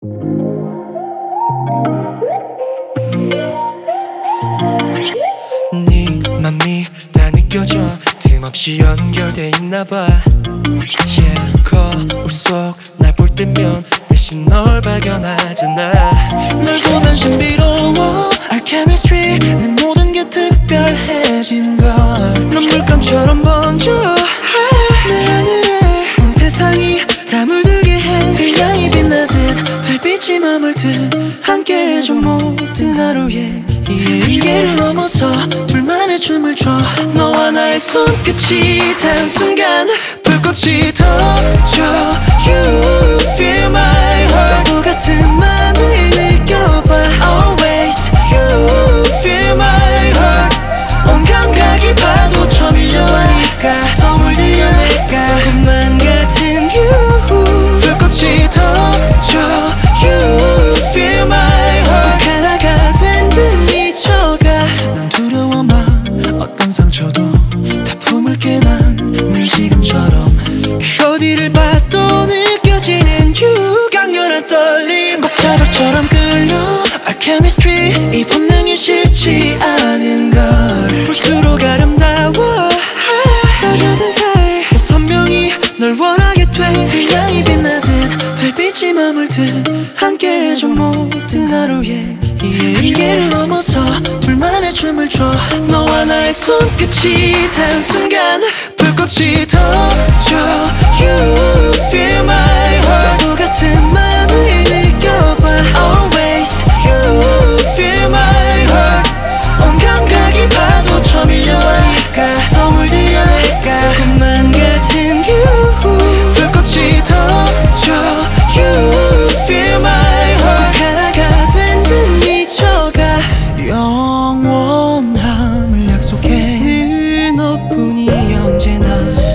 네 맘이 다 느껴져 틈없이 연결돼 있나봐. Yeah, 거울 속 날 볼 때면 대신 널 발견하잖아. 널 보면 신비로워 Our chemistry 내 모든 게 특별해진 걸 넌 물감처럼 번져 내 하늘에 온 세상이 다 물들게 해 태양이 빛나듯 달빛이 머물듯 함께 해줘 모든 하루에 이해를 넘어서 둘만의 춤을 춰 너와 나의 손끝이 닿은 순간 불꽃이 터져. You feel my heart. 또 같은 맘을 느껴봐 Always you feel my heart. 온 감각이 파도처럼 밀려와니까 더 물들려 내가 꿈만 같은 you 불꽃이 터져. You feel my heart. 하나가 된 듯 미쳐가 난 두려워만 어떤 상처도 다 품을게 난늘 지금처럼 그 어디를 봐도 느껴지는 you 강렬한 떨림 꼭 자석처럼 끌려 Our chemistry 이 본능이 싫지 않은 걸 볼수록 아름다워. 빠져든 사이 그 선명히 널 원하게 돼. 태양이 빛나듯 달빛이 머물듯 함께 해줘 모든 하루에 이해를 넘어서 둘만의 춤을 춰 너와 나의 손끝이 닿은 순간 불꽃이 터져. You feel my heart. 또 같은 맘을 느껴봐 Always you feel my heart. 온 감각이 파도처럼 밀려와니까 더 물들려 내가 꿈만 같은 you 불꽃이 터져. You feel my heart. 하나가 된 듯 미쳐가 영원함을 약속해 늘 너뿐이 언제나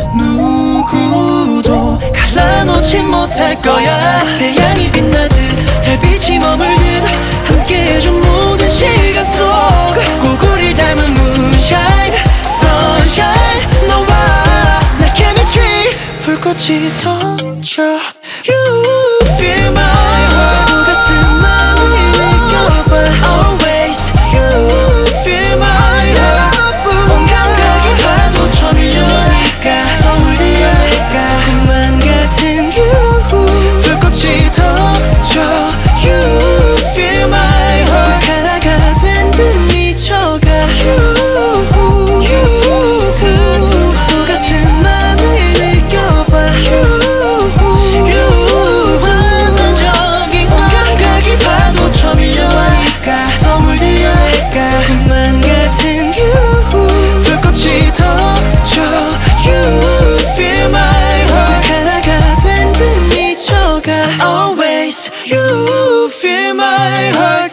누구도 갈라놓지 못할 거야 태양이 빛나듯 달빛이 머물듯 함께해준 모든 시간 속 고구리를 닮은 moonshine sunshine 너와 내 chemistry 불꽃이 터져 You feel my heart. 또 같은 맘을 느껴봐 Always you feel my heart. 온 감각이 파도처럼 밀려오니까 더 물들려 내가 꿈만 같은 you 불꽃이 터져. You feel my heart. 하나가 된 듯 미쳐가 또 같은 맘을 느껴봐 환상적인 온 감각이 파도처럼 밀려와니까 더 물들려 내가 꿈만 같은 you 불꽃이 터져. You feel my heart. 하나가 된 듯 미쳐가 Always you feel my heart.